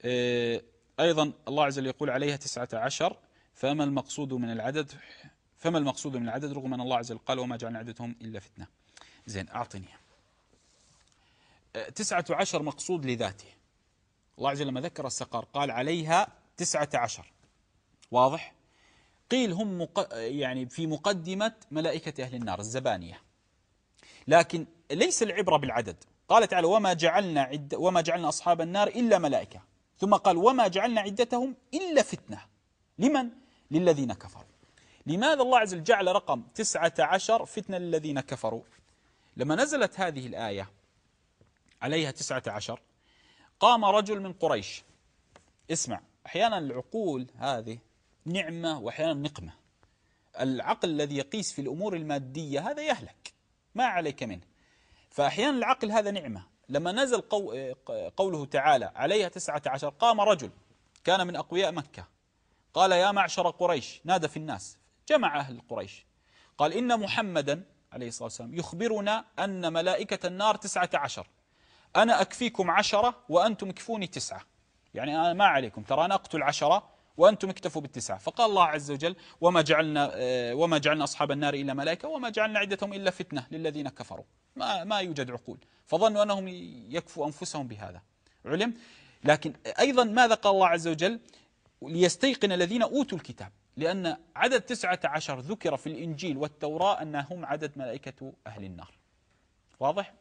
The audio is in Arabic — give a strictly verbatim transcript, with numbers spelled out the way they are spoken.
أيضا الله عز وجل يقول عليها تسعة عشر، فما المقصود من العدد فما المقصود من العدد رغم أن الله عز وجل قال وما جعلنا عدتهم إلا فتنة. زين، أعطني تسعة عشر مقصود لذاته. الله عز وجل لما ذكر السقر قال عليها تسعة عشر، واضح؟ قيل هم مق... يعني في مقدمة ملائكة أهل النار الزبانية، لكن ليس العبرة بالعدد. قال تعالى وما جعلنا عد... وما جعلنا أصحاب النار إلا ملائكة، ثم قال وما جعلنا عدتهم إلا فتنة. لمن؟ للذين كفروا. لماذا الله عز وجل جعل رقم تسعة عشر فتنة للذين كفروا؟ لما نزلت هذه الآية عليها تسعة عشر قام رجل من قريش. اسمع، أحيانا العقول هذه نعمة وأحيانا نقمة. العقل الذي يقيس في الأمور المادية هذا يهلك، ما عليك منه. فأحيانا العقل هذا نعمة. لما نزل قو قوله تعالى عليها تسعة عشر قام رجل كان من أقوياء مكة قال يا معشر قريش، نادى في الناس جمع أهل قريش، قال إن محمدا عليه الصلاة والسلام يخبرنا أن ملائكة النار تسعة عشر، أنا أكفيكم عشرة وأنتم اكفوني تسعة، يعني أنا ما عليكم، ترى أنا أقتل عشرة وأنتم اكتفوا بالتسعة. فقال الله عز وجل وما جعلنا وما جعلنا أصحاب النار إلا ملائكة وما جعلنا عدتهم إلا فتنة للذين كفروا. ما ما يوجد عقول، فظنوا أنهم يكفوا أنفسهم بهذا علم. لكن أيضا ماذا قال الله عز وجل؟ ليستيقن الذين أوتوا الكتاب، لأن عدد تسعة عشر ذكر في الإنجيل والتوراة أنهم عدد ملائكة أهل النار، واضح؟